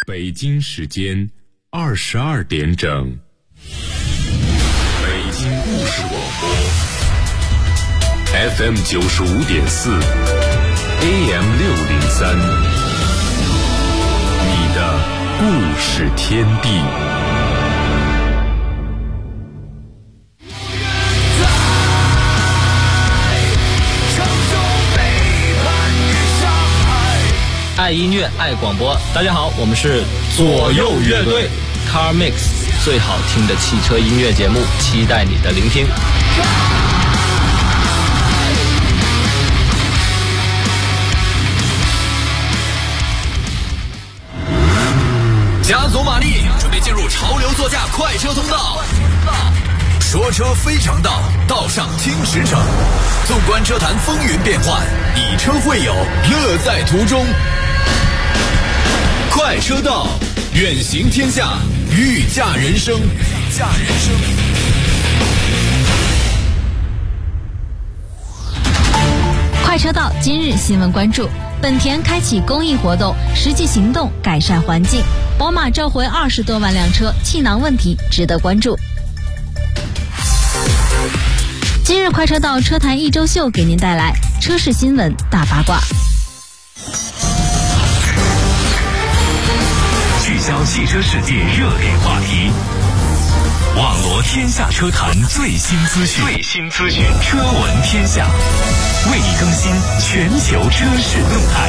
北京时间22点整，北京故事广播 FM 95.4 AM 603，你的故事天地。 爱音乐，爱广播。大家好，我们是左右乐队 Car Mix， 最好听的汽车音乐节目，期待你的聆听。 加足马力，准备进入潮流座驾快车通道。说车非常道，道上听驰骋。纵观车坛风云变幻，以车会友，乐在途中。快车道，远行天下，御驾人生。 快车道今日新闻关注：本田开启公益活动，实际行动改善环境；宝马召回20多万辆车，气囊问题值得关注。今日快车道车坛一周秀给您带来车市新闻大八卦， 聚焦汽车世界热点话题，网罗天下车坛最新资讯，车闻天下，为你更新全球车市动态。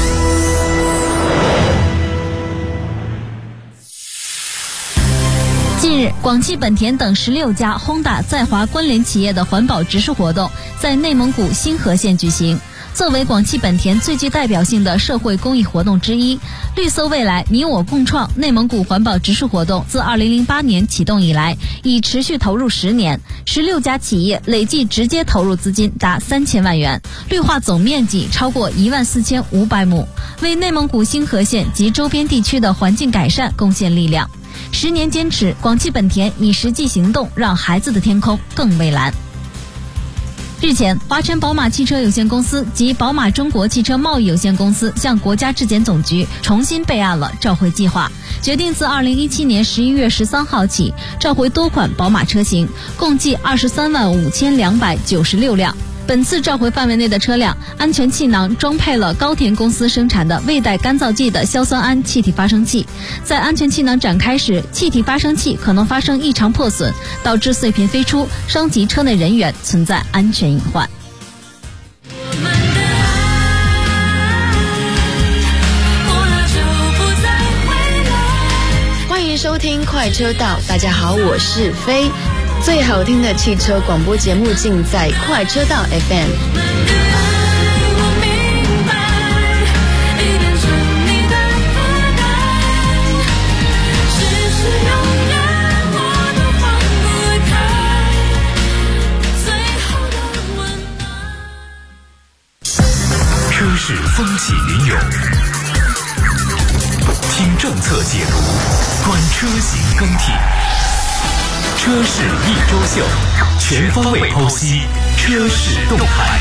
近日，广汽本田等16家Honda在华关联企业的环保植树活动在内蒙古星河县举行。作为广汽本田最具代表性的社会公益活动之一，绿色未来你我共创内蒙古环保植树活动自2008年启动以来，已持续投入10年，16家企业累计直接投入资金达3000万元，绿化总面积超过14500亩，为内蒙古星河县及周边地区的环境改善贡献力量。10年坚持，广汽本田以实际行动让孩子的天空更蔚蓝。日前，华晨宝马汽车有限公司及宝马中国汽车贸易有限公司向国家质检总局重新备案了召回计划，决定自2017年11月13号起召回多款宝马车型，共计235296辆。本次召回范围内的车辆，安全气囊装配了高田公司生产的未带干燥剂的硝酸铵气体发生器，在安全气囊展开时，气体发生器可能发生异常破损，导致碎片飞出，伤及车内人员，存在安全隐患。 欢迎收听快车道，大家好，我是飞。最好听的汽车广播节目尽在快车道 FM。 车市风起云涌，听政策解读，观车型更替。车市一周秀，全方位剖析车市动态。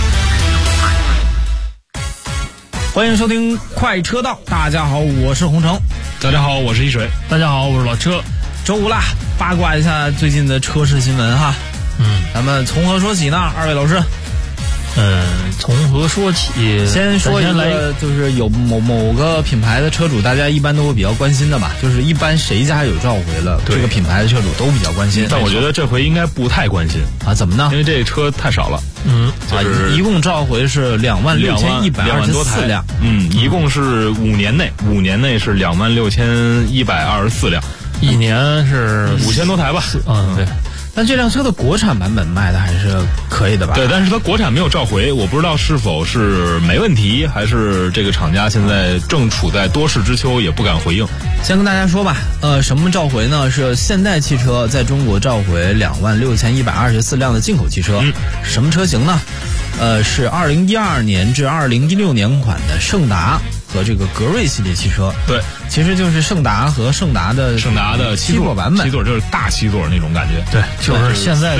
欢迎收听快车道，大家好，我是洪城。 大家好，我是一水。 大家好，我是老车。周五啦，八卦一下最近的车市新闻哈。咱们从何说起呢？二位老师。 从何说起？ 先说一个，就是有某个品牌的车主，大家一般都会比较关心的吧，就是一般谁家有召回了，这个品牌的车主都比较关心。 但我觉得这回应该不太关心啊，怎么呢？ 因为这车太少了。就是一共召回是26124辆。 一共是5年内是26124辆， 一年是 5000多台吧。 对。但这辆车的国产版本卖的还是可以的吧？ 对，但是它国产没有召回，我不知道是否是没问题，还是这个厂家现在正处在多事之秋，也不敢回应。 先跟大家说吧，什么召回呢？是现代汽车在中国召回26124辆的进口汽车。什么车型呢？是2012年至2016年款的胜达和这个格瑞系列汽车。 对， 其实就是胜达和胜达的七座版本， 七座就是大七座那种感觉。 对，就是现在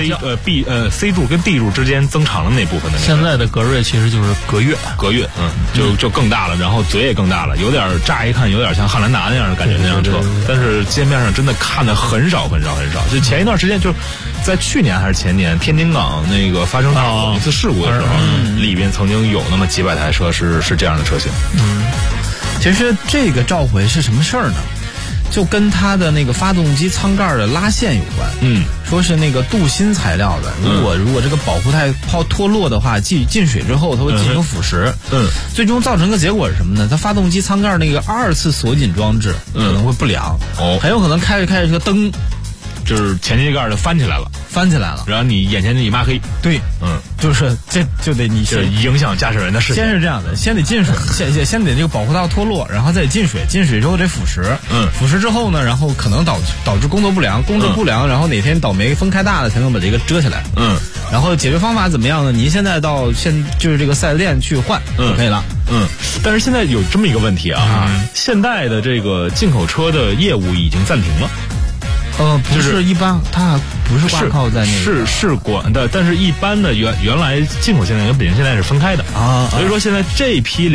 C 柱跟 D 柱之间增长了那部分的。 现在的格瑞其实就是格越， 就更大了，然后嘴也更大了，有点乍一看有点像汉兰达那样的感觉那辆车，但是街面上真的看的很少。就前一段时间，就是在去年还是前年，天津港那个发生一次事故的时候，里边曾经有那么几百台车是这样的车型。 其实这个召回是什么事儿呢？就跟它的那个发动机舱盖的拉线有关。说是那个镀锌材料的，如果这个保护带脱落的话，进水之后它会进行腐蚀。最终造成个结果是什么呢？它发动机舱盖那个2次锁紧装置可能会不良，很有可能开着这个灯， 就是前机盖就翻起来了，然后你眼前就一抹黑。 对，就是这就得你是影响驾驶员的事情。 先是这样的，先得进水，先得这个保护套脱落，然后再进水，进水之后得腐蚀，腐蚀之后呢，然后可能导致工作不良，然后哪天倒霉风开大了才能把这个遮起来。然后解决方法怎么样呢？您现在就是这个4S店去换就可以了。 但是现在有这么一个问题啊，现代的这个进口车的业务已经暂停了。 不是一般，它不是挂靠在那个是管的，但是一般的原来进口现代跟北京现代是分开的啊，所以说现在这批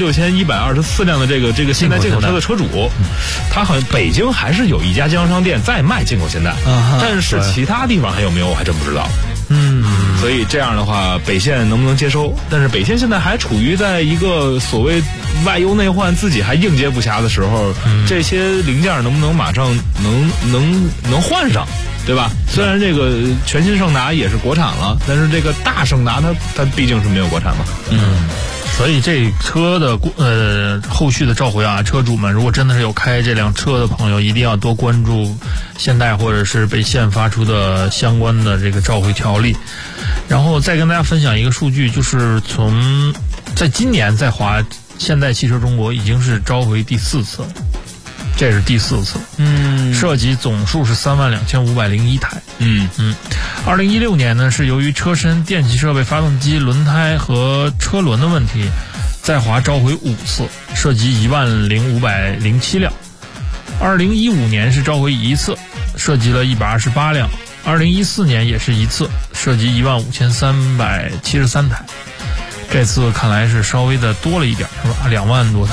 26,124辆的这个现代进口车的车主，他好像北京还是有一家经销商店在卖进口现代，但是其他地方还有没有我还真不知道。所以这样的话，北线能不能接收？但是北线现在还处于在一个所谓外忧内患，自己还应接不暇的时候，这些零件能不能马上能换上，对吧？虽然这个全新胜达也是国产了，但是这个大胜达它毕竟是没有国产嘛。 所以这车的后续的召回啊，车主们如果真的是有开这辆车的朋友，一定要多关注现代或者是北线发出的相关的这个召回条例。然后再跟大家分享一个数据，就是在今年在华现代汽车中国已经是召回第4次了。这是第4次，涉及总数是32,501台。2016年呢，是由于车身、电气设备、发动机、轮胎和车轮的问题，在华召回5次，涉及10,507辆。2015年是召回1次，涉及了128辆。2014年也是1次，涉及15,373台。这次看来是稍微的多了一点，是吧？2万多台。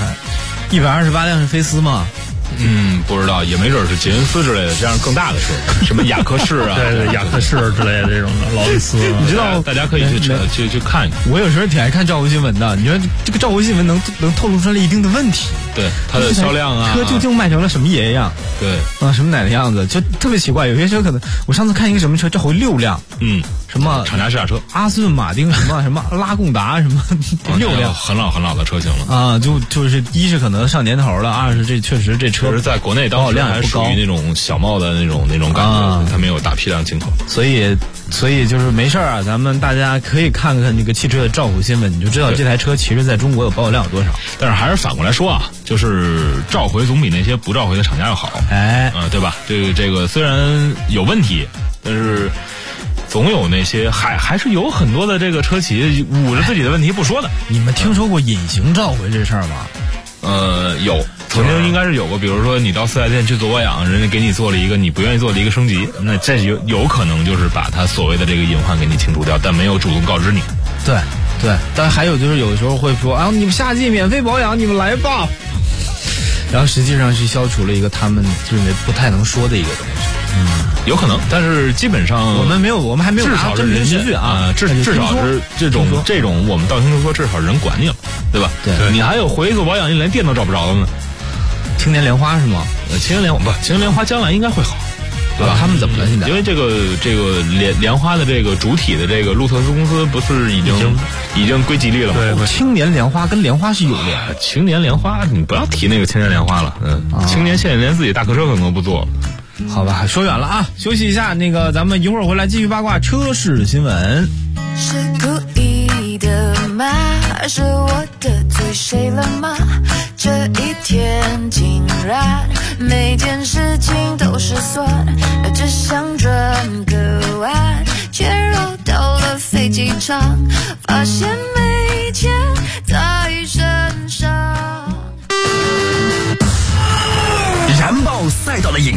128辆是菲斯吗？ 不知道，也没准是捷恩斯之类的，这样更大的车，什么雅克士啊， 对，雅克士之类的这种的，劳力斯， 你知道， 大家可以去看一看。 我有时候挺爱看召回新闻的，你说这个召回新闻能透露出来一定的问题， 对它的销量啊， 车究竟卖成了什么爷样？ 对什么奶的样子，就特别奇怪。有些车可能，我上次看一个什么车召回6辆，什么厂家试驾车， 阿斯顿马丁什么拉贡达什么6辆， 很老的车型了啊，就是一是可能上年头了，二是这确实这车在国内当时还属于那种小贸的那种感觉，它没有大批量进口， 所以就是没事啊，咱们大家可以看看这个汽车的召回新闻，你就知道这台车其实在中国有保有量有多少。 但是还是反过来说啊，就是召回总比那些不召回的厂家要好，对吧？这个虽然有问题，但是总有那些还是有很多的这个车企捂着自己的问题不说的。 你们听说过隐形召回这事儿吗？ 有，曾经应该是有过，比如说你到4S店去做保养，人家给你做了一个你不愿意做的一个升级，那这有可能就是把他所谓的这个隐患给你清除掉，但没有主动告知你。 对，但还有就是有的时候会说你们夏季免费保养，你们来吧，然后实际上是消除了一个他们认为不太能说的一个东西。 有可能，但是基本上我们还没有至少是人实据啊， 至少是这种我们道听途说，至少人管你了，对吧？ 对， 你还有回去做保养，你连电都找不着了呢。 青年莲花是吗？ 青年莲花将来应该会好，对吧？ 他们怎么了现在？ 因为这个莲花的这个主体的这个路特斯公司不是已经归吉利了吗？ 对，青年莲花跟莲花是有联。 青年莲花，你不要提那个青年莲花了。青年现在连自己大客车可能都不做了。 好吧，说远了啊，休息一下，咱们一会儿回来继续八卦车市新闻。 是故意的吗？还是我得罪谁了吗？这一天竟然每件事情都失算，只想转个弯，却绕到了飞机场，发现没钱在身上。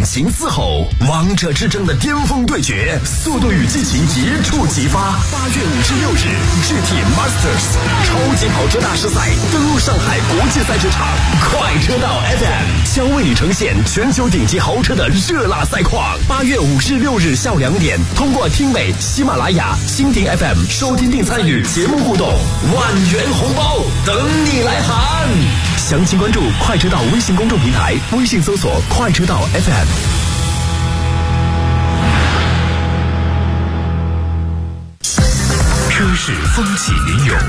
情嘶吼，王者之争的巅峰对决，速度与激情一触即发。8月56日 GT Masters 超级跑车大师赛登陆上海国际赛车场，快车道 FM 将为你呈现全球顶级豪车的热辣赛况。8月56日下午2点，通过听美、喜马拉雅、蜻蜓 FM 收听并参与节目互动，10000元红包等你来喊。详情关注快车道微信公众平台，微信搜索快车道 FM。 车市风起云涌，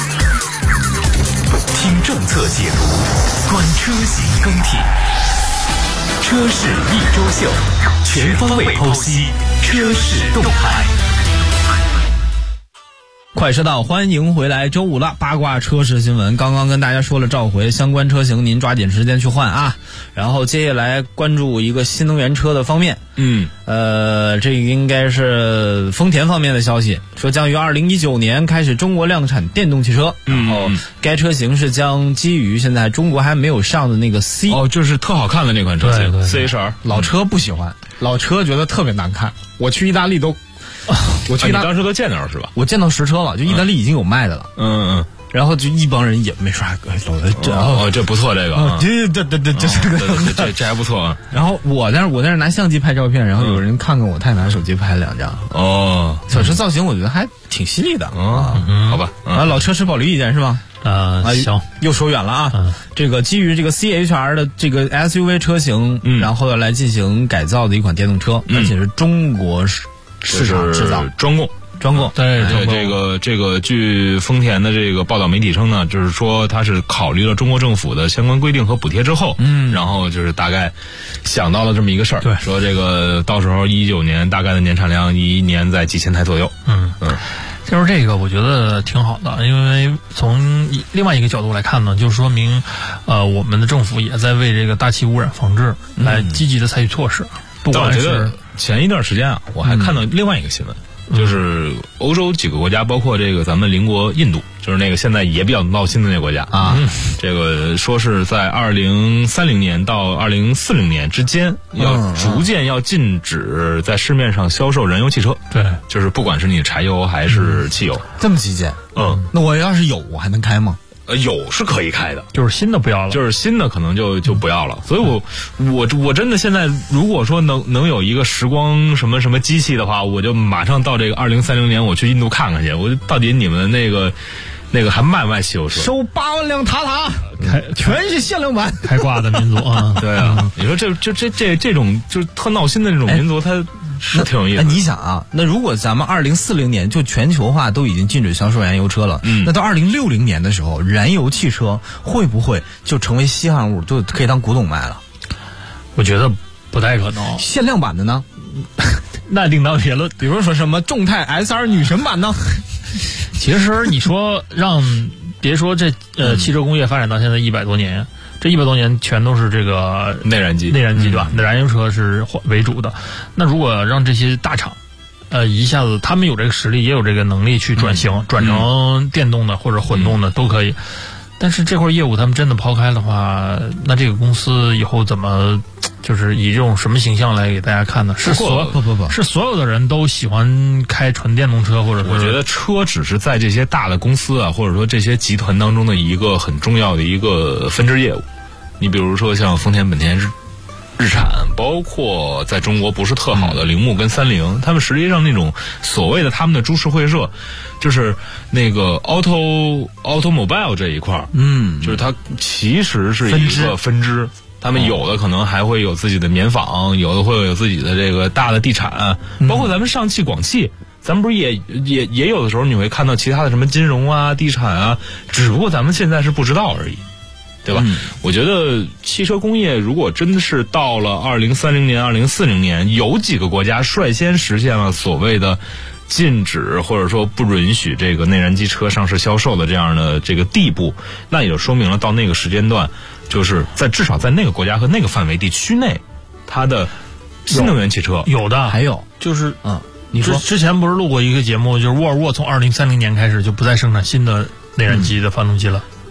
听政策解读，观车型更替。车市一周秀，全方位剖析车市动态。 快车道，欢迎回来！周五了，八卦车市新闻。刚刚跟大家说了召回相关车型，您抓紧时间去换啊。然后接下来关注一个新能源车的方面。这个应该是丰田方面的消息，说将于2019年开始中国量产电动汽车。然后该车型是将基于现在中国还没有上的那个 C， 就是特好看的那款车型 CHR。 老车不喜欢，老车觉得特别难看。我去意大利都。 你当时都见到了是吧？ 我见到实车了，就意大利已经有卖的了。然后就一帮人也没刷， 这不错，这个这还不错啊。 然后我在那拿相机拍照片，然后有人看看我，他也拿手机拍了2张。小车造型我觉得还挺犀利的好吧。 老车持保留意见是吗？ 行， 又说远了啊。这个基于这个 CHR 的这个 SUV 车型，然后要来进行改造的一款电动车，而且是中国市场制造专供。 对， 这个据丰田的这个报道媒体称呢，就是说它是考虑了中国政府的相关规定和补贴之后，然后就是大概想到了这么一个事儿， 对， 说这个到时候2019年大概的年产量一年在几千台左右。 就是这个我觉得挺好的，因为从另外一个角度来看呢，就说明我们的政府也在为这个大气污染防治来积极的采取措施。不管是前一段时间啊，我还看到另外一个新闻。就是欧洲几个国家，包括这个咱们邻国印度，就是那个现在也比较闹心的那个国家啊。这个说是在2030年到2040年之间，要逐渐要禁止在市面上销售燃油汽车。 对， 就是不管是你柴油还是汽油， 这么激进。那我要是有，我还能开吗？ 有是可以开的， 就是新的不要了， 就是新的可能就不要了。所以我真的现在如果说能有一个时光什么机器的话，我就马上到这个2030年我去印度看看去，我到底你们那个还卖不卖汽油车？ 收8万辆塔塔，全是限量版， 开挂的民族啊！ 对啊，你说这种就是特闹心的这种民族，它是挺有意思的。 你想啊，那如果咱们2040年就全球化都已经禁止销售燃油车了，那到2060年的时候，燃油汽车会不会就成为稀罕物，就可以当古董卖了？ 我觉得不太可能。 限量版的呢？ 那另当别论。 比如说什么众泰 SR 女神版呢？ 其实你说别说这汽车工业发展到现在100多年。这100多年全都是这个内燃机对吧？燃油车是为主的。那如果让这些大厂，一下子他们有这个实力，也有这个能力去转型，转成电动的或者混动的都可以。但是这块业务他们真的抛开的话，那这个公司以后怎么就是以这种什么形象来给大家看呢？是所有的人都喜欢开纯电动车，或者我觉得车只是在这些大的公司啊，或者说这些集团当中的一个很重要的一个分支业务。你比如说像丰田、本田、日产，包括在中国不是特好的铃木跟三菱，他们实际上那种所谓的他们的株式会社，就是那个 automobile 这一块，就是它其实是一个分支。他们有的可能还会有自己的棉纺，有的会有自己的这个大的地产，包括咱们上汽、广汽，咱们不是也有的时候你会看到其他的什么金融啊、地产啊，只不过咱们现在是不知道而已。对吧？我觉得汽车工业如果真的是到了2030年、2040年，有几个国家率先实现了所谓的禁止或者说不允许这个内燃机车上市销售的这样的这个地步，那也就说明了到那个时间段，就是至少在那个国家和那个范围地区内，它的新能源汽车有的， 还有就是你说之前不是录过一个节目，就是沃尔沃从2030年开始就不再生产新的内燃机的发动机了。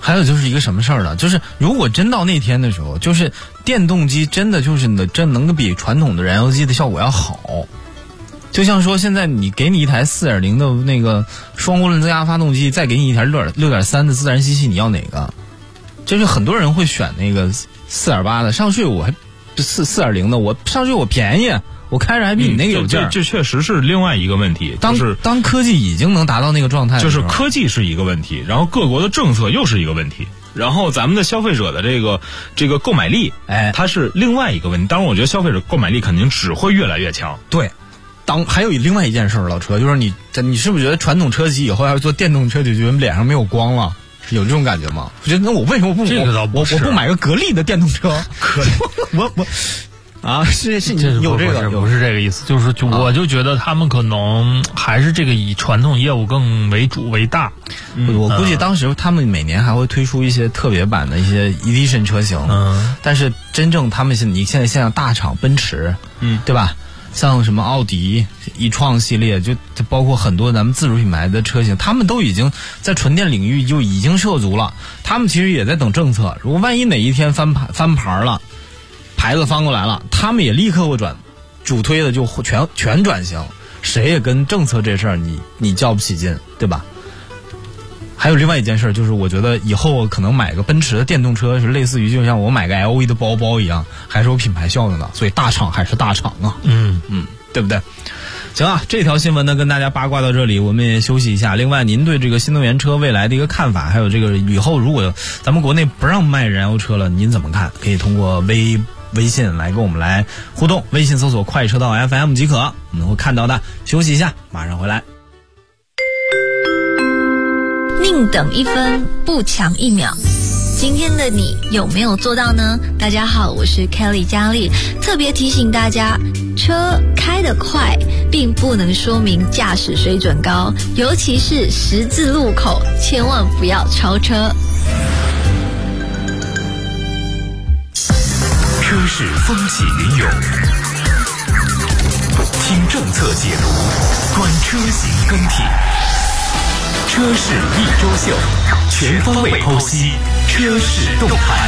还有就是一个什么事儿呢？就是如果真到那天的时候，就是电动机真的就是真能比传统的燃油机的效果要好。就像说现在你给你一台 4.0 的那个双涡轮增压发动机，再给你一台 6.3 的自然吸气，你要哪个？就是很多人会选那个 4.8 的，上税我还 4.0 的，我上税我便宜，我开着还比你那个有劲儿。 这确实是另外一个问题，就是当科技已经能达到那个状态， 就是科技是一个问题，然后各国的政策又是一个问题，然后咱们的消费者的这个购买力，它是另外一个问题。当然，我觉得消费者购买力肯定只会越来越强。 对。还有另外一件事儿，老车，就是你是不是觉得传统车企以后要做电动车就觉得脸上没有光了？有这种感觉吗？我觉得那我为什么不这个倒不是， 我不买个格力的电动车？我啊，是有这个， 不是这个意思，我就觉得他们可能还是这个以传统业务更为主为大。 我估计当时他们每年还会推出一些特别版的一些 edition 车型，但是真正他们你现在像大厂奔驰，对吧？像什么奥迪、e-tron 系列，就包括很多咱们自主品牌的车型，他们都已经在纯电领域就已经涉足了。他们其实也在等政策，如果万一哪一天翻牌了，牌子翻过来了，他们也立刻会主推的就全转型。谁也跟政策这事儿你较不起劲，对吧？还有另外一件事，就是我觉得以后可能买个奔驰的电动车是类似于就像我买个 LV 的包包一样，还是有品牌效应的，所以大厂还是大厂啊，对不对？行啊，这条新闻呢跟大家八卦到这里，我们也休息一下。另外，您对这个新能源车未来的一个看法，还有这个以后如果咱们国内不让卖燃油车了，您怎么看？可以通过微信来跟我们来互动，微信搜索快车道 FM 即可，我们会看到的。休息一下，马上回来。 宁等一分，不抢一秒。今天的你有没有做到呢？大家好，我是 Kelly 佳丽，特别提醒大家，车开得快并不能说明驾驶水准高，尤其是十字路口，千万不要超车。 车市风起云涌，听政策解读，观车型更替。车市一周秀，全方位剖析车市动态。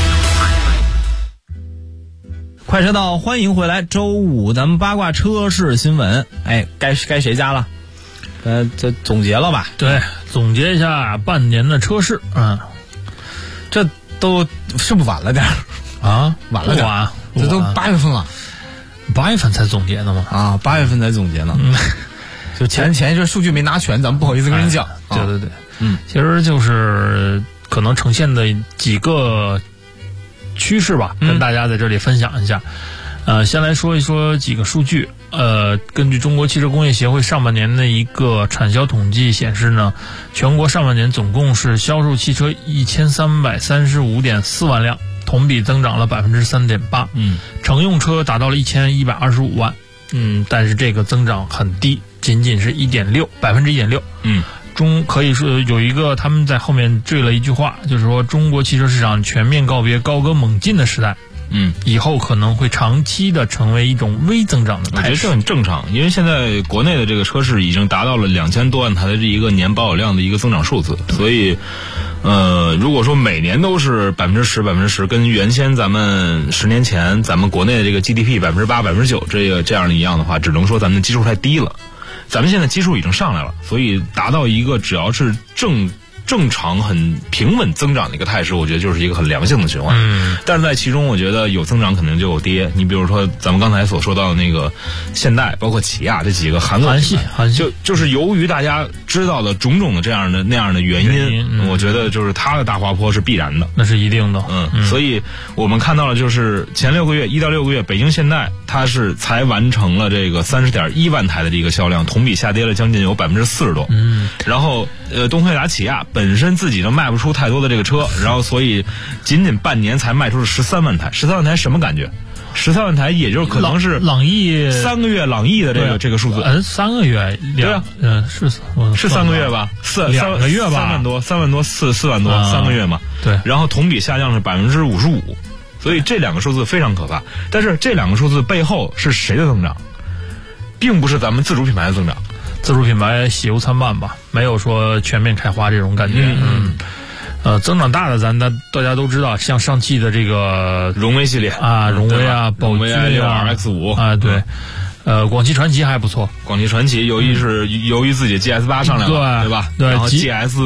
快车道，欢迎回来。周五咱们八卦车市新闻，该谁家了？这总结了吧？ 对，总结一下半年的车市。 这都是不晚了点啊？晚了点，这都8月份了 ，8月份才总结呢吗？ 啊，8月份才总结呢。就前一阵数据没拿全，咱们不好意思跟人讲。 对，其实就是可能呈现的几个趋势吧，跟大家在这里分享一下。先来说一说几个数据。根据中国汽车工业协会上半年的一个产销统计显示呢，全国上半年总共是销售汽车1335.4万辆，同比增长了3.8%。乘用车达到了1125万。但是这个增长很低，仅仅是1.6%。可以说有一个他们在后面缀了一句话，就是说中国汽车市场全面告别高歌猛进的时代。以后可能会长期的成为一种微增长的态势。 我觉得这很正常，因为现在国内的这个车市已经达到了2000多万台的这一个年保有量的一个增长数字，所以如果说每年都是10%，跟原先咱们10年前咱们国内的这个 GDP 8%、9%这样的一样的话，只能说咱们的基数太低了。咱们现在基数已经上来了，所以达到一个只要是正常很平稳增长的一个态势，我觉得就是一个很良性的循环。但是在其中我觉得有增长肯定就有跌。你比如说咱们刚才所说到的那个现代，包括起亚这几个韩系，就是由于大家知道的种种的那样的原因，我觉得就是它的大滑坡是必然的， 那是一定的。 所以我们看到了就是前1到6个月，北京现代它是才完成了这个30.1万台的这个销量，同比下跌了将近有40%多。然后东风悦达起亚本身自己就卖不出太多的这个车，然后所以仅仅半年才卖出了13万台。13万台什么感觉？13万台也就是可能是朗逸 3个月朗逸的这个数字。 3个月， 对啊， 是 3个月吧，2个月吧，3万多，4万多，3个月嘛。 对， 然后同比下降是55%，所以这两个数字非常可怕。但是这两个数字背后是谁的增长？并不是咱们自主品牌的增长。 自主品牌喜忧参半吧，没有说全面开花这种感觉。 增长大的大家都知道，像上汽的这个荣威系列啊，荣威啊，宝骏啊 X5 啊，对。广汽传祺还不错。 广汽传祺由于自己 GS8 上来了，对吧？ 对。 然后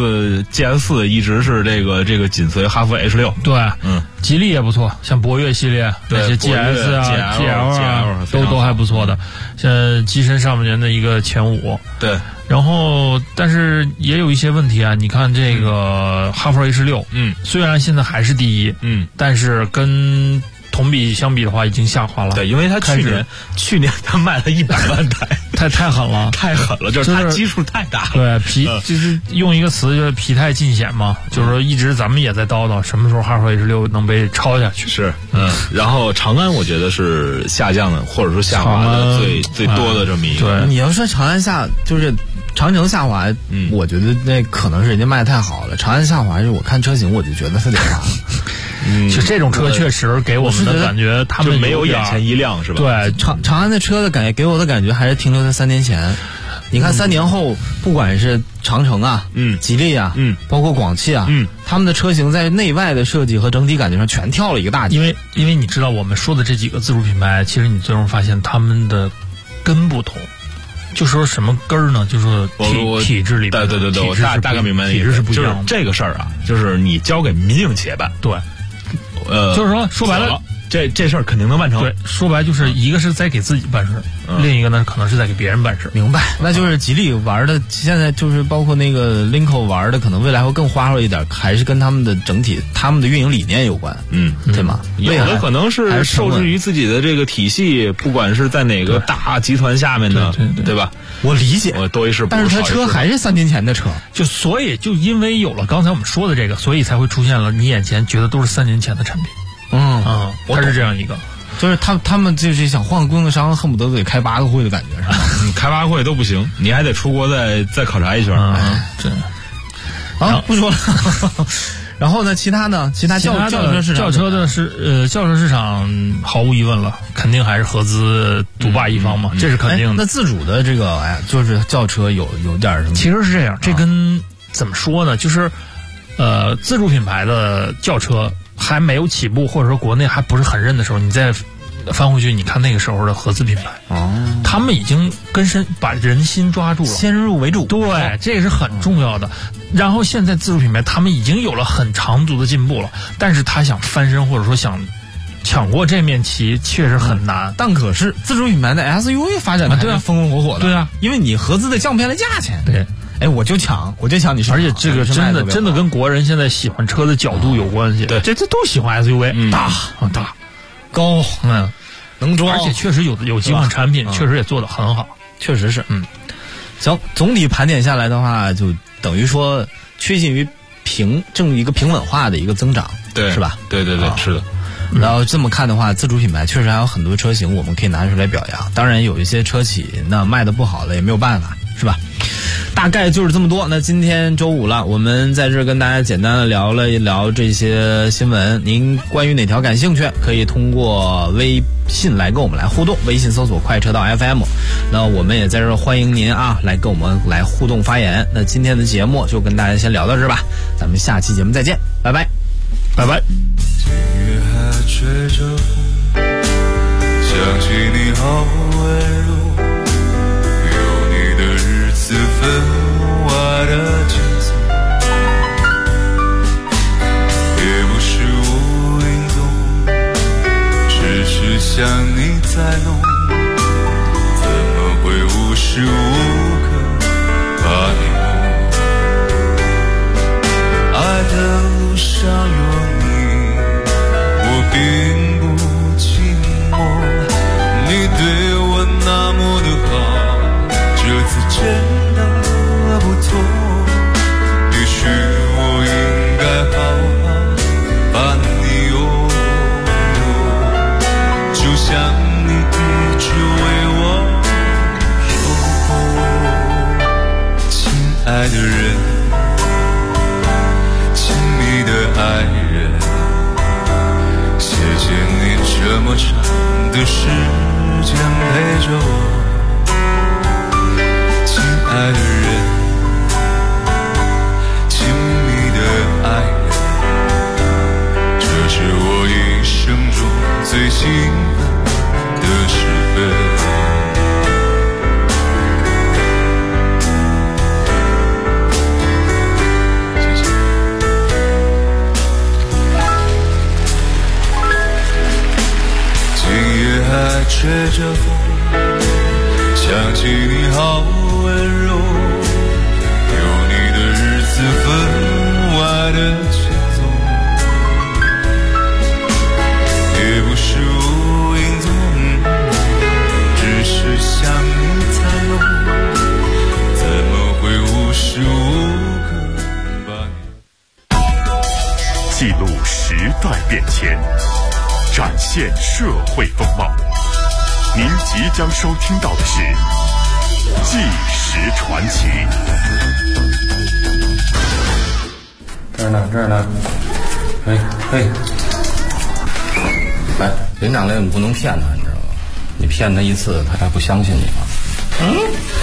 GS4 一直是这个紧随哈弗 H6。 对，吉利也不错，像博越系列那些 GS 啊、GL 啊，都还不错的。像跻身上半年的一个前5。 对。 然后，但是也有一些问题啊。你看这个哈弗 H6，虽然现在还是第一，但是跟同比相比的话，已经下滑了。 对，因为他去年他卖了100万台， 太狠了， 太狠了，就是他基数太大了。 对，就是用一个词就是疲态尽显嘛，就是说一直咱们也在叨叨什么时候哈弗 H6能被超下去。 是，然后长安我觉得是下降的，或者说下滑的最多的这么一个。 对，你要说长安就是长城下滑，我觉得那可能是人家卖太好了。长安下滑是我看车型我就觉得特别大。 就这种车确实给我们的感觉，他们没有眼前一亮，是吧？ 对，长安的车的感觉给我的感觉还是停留在3年前。你看3年后，不管是长城啊，吉利啊，包括广汽啊，他们的车型在内外的设计和整体感觉上全跳了一个大级。 因为你知道我们说的这几个自主品牌，其实你最终发现他们的根不同。就说什么根儿呢？就是体制里面， 对，我大概明白， 体制是不一样的。 就是这个事儿啊，就是你交给民营企业办， 对，就是说白了， 这事儿肯定能办成。 对，说白就是一个是在给自己办事，另一个呢可能是在给别人办事。 明白？那就是吉利玩的，现在就是包括那个 Linko 玩的，可能未来会更花哨一点，还是跟他们的整体、他们的运营理念有关。对吗？ 有的可能是受制于自己的这个体系，不管是在哪个大集团下面的，对吧？ 我理解， 多一事不如少一事。 但是他车还是3年前的车， 所以因为有了刚才我们说的这个，所以才会出现了你眼前觉得都是3年前的产品。它是这样一个。 就是他们就是想换个供应商，恨不得得开8个会的感觉，是吧？ 开8个会都不行，你还得出国再考察一圈。 对。 不说了。然后呢？其他轿车市场， 轿车市场毫无疑问了，肯定还是合资独霸一方嘛，这是肯定的。 那自主的这个，就是轿车有点什么？ 其实是这样，这跟怎么说呢？就是自主品牌的轿车还没有起步，或者说国内还不是很认的时候，你再翻回去，你看那个时候的合资品牌，他们已经把人心抓住了， 先入为主， 对，这个是很重要的。然后现在自主品牌他们已经有了很长足的进步了，但是他想翻身或者说想抢过这面旗，确实很难。 但可是自主品牌的 SUV 发展的还是风风火火的， 对啊， 因为你合资的降便了价钱， 对。 我就抢你， 而且这个真的跟国人现在喜欢车的角度有关系。 对， 这都喜欢 SUV，大高， 能装， 而且确实有几款产品确实也做得很好， 确实是。行，总体盘点下来的话，就等于说趋近于一个平稳化的一个增长， 对， 是吧？ 对，是的。 然后这么看的话，自主品牌确实还有很多车型我们可以拿出来表扬。当然有一些车企那卖的不好了也没有办法，是吧？大概就是这么多。那今天周5了，我们在这儿跟大家简单的聊了一聊这些新闻。您关于哪条感兴趣，可以通过微信来跟我们来互动，微信搜索快车道 FM。那我们也在这儿欢迎您来跟我们来互动发言。那今天的节目就跟大家先聊到这儿吧，咱们下期节目再见，拜拜， 拜拜。 今夜还吹着风，想起你好温柔，有你的日子分外的轻松，也不是无影踪，只是想你在弄，怎么会无时无刻把你梦？爱的路上有你，我并不寂寞，你对我那么的好，这次真的不错，也许我应该好好把你拥有，就像你一直为我守候。亲爱的人，亲密的爱人，谢谢你这么长的时间陪着我。亲爱的人，亲密的爱人， 吹着风，想起你好温柔，有你的日子分外的轻松，也不是无影踪，只是想你太浓，怎么会无时无刻把你记录时代变迁，展现社会风貌。您即将收听到的是《纪实传奇》。 这儿呢，嘿，来，连长来，你不能骗他，你知道吗？你骗他一次，他还不相信你吗？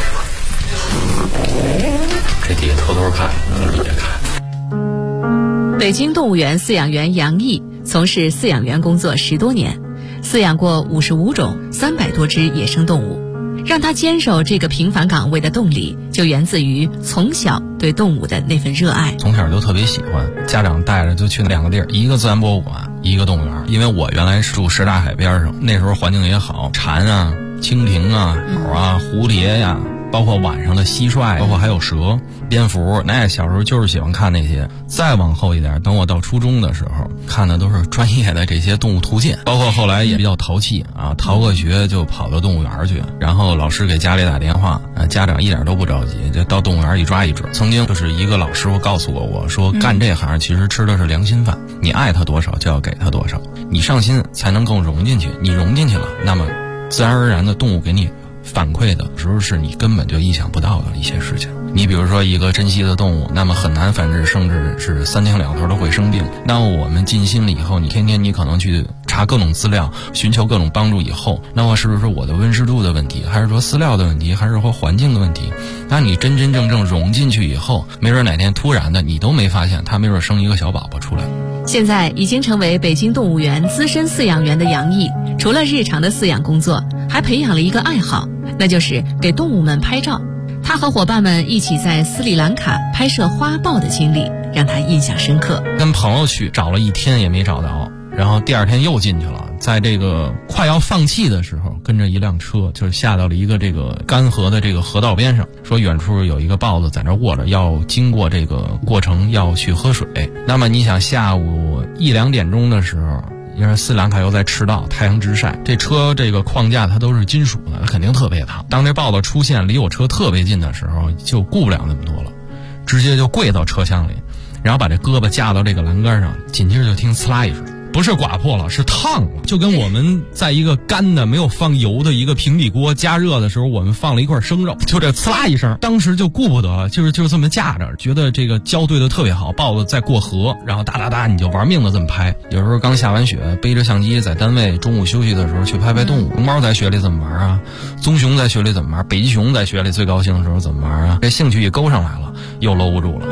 这底下偷偷看，底下看。 北京动物园饲养员杨毅从事饲养员工作10多年，饲养过55种300多只野生动物。让他坚守这个平凡岗位的动力，就源自于从小对动物的那份热爱。 从小就特别喜欢，家长带着就去2个地儿，一个自然博物馆，一个动物园。因为我原来是住什刹海边上，那时候环境也好，蝉啊、蜻蜓啊、鸟啊、蝴蝶呀，包括晚上的蟋蟀，包括还有蛇、蝙蝠，那小时候就是喜欢看那些。再往后一点，等我到初中的时候，看的都是专业的这些动物图鉴，包括后来也比较淘气啊，逃个学就跑到动物园去，然后老师给家里打电话，家长一点都不着急，就到动物园一抓一只。曾经就是一个老师傅告诉过我说，干这行其实吃的是良心饭，你爱他多少就要给他多少，你上心才能更融进去，你融进去了，那么自然而然的动物给你反馈的时候是你根本就意想不到的一些事情。你比如说一个珍稀的动物，那么很难繁殖，甚至是3天2头都会生病。那我们尽心了以后，你天天你可能去查各种资料，寻求各种帮助以后，那么是不是我的温湿度的问题，还是说饲料的问题，还是说环境的问题？那你真真正正融进去以后，没准哪天突然的你都没发现，它没准生一个小宝宝出来。 现在已经成为北京动物园资深饲养员的杨毅，除了日常的饲养工作，还培养了一个爱好，那就是给动物们拍照。他和伙伴们一起在斯里兰卡拍摄花豹的经历让他印象深刻。 跟朋友去找了1天也没找到，然后第2天又进去了，在这个快要放弃的时候，跟着一辆车就是下到了一个这个干涸的这个河道边上，说远处有一个豹子在那卧着，要经过这个过程要去喝水。那么你想下午1、2点钟的时候，因为斯里兰卡又在赤道，太阳直晒，这车这个框架它都是金属的，它肯定特别烫。当这豹子出现离我车特别近的时候，就顾不了那么多了，直接就跪到车厢里，然后把这胳膊架到这个栏杆上，紧接着就听呲啦一声，不是刮破了，是烫了，就跟我们在一个干的没有放油的一个平底锅加热的时候，我们放了一块生肉，就这呲啦一声，当时就顾不得了，就这么架着，觉得这个交对的特别好，豹子在过河，然后哒哒哒你就玩命的这么拍。有时候刚下完雪，背着相机在单位中午休息的时候去拍拍动物。熊猫在雪里怎么玩啊？棕熊在雪里怎么玩？北极熊在雪里最高兴的时候怎么玩啊？这兴趣一勾上来了，又搂不住了。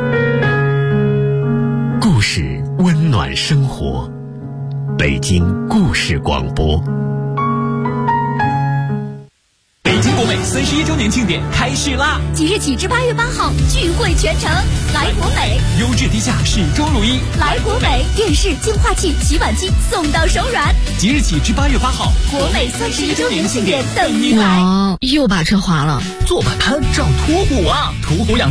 故事温暖生活，北京故事广播。 北京国美31周年庆典开市啦！ 即日起至8月8号，聚会全程，来国美， 优质低价，始终如一。 来国美，电视、净化器、洗碗机送到手软。 即日起至8月8号， 国美31周年庆典等您来。 又把车划了， 坐板摊照途虎啊！途虎养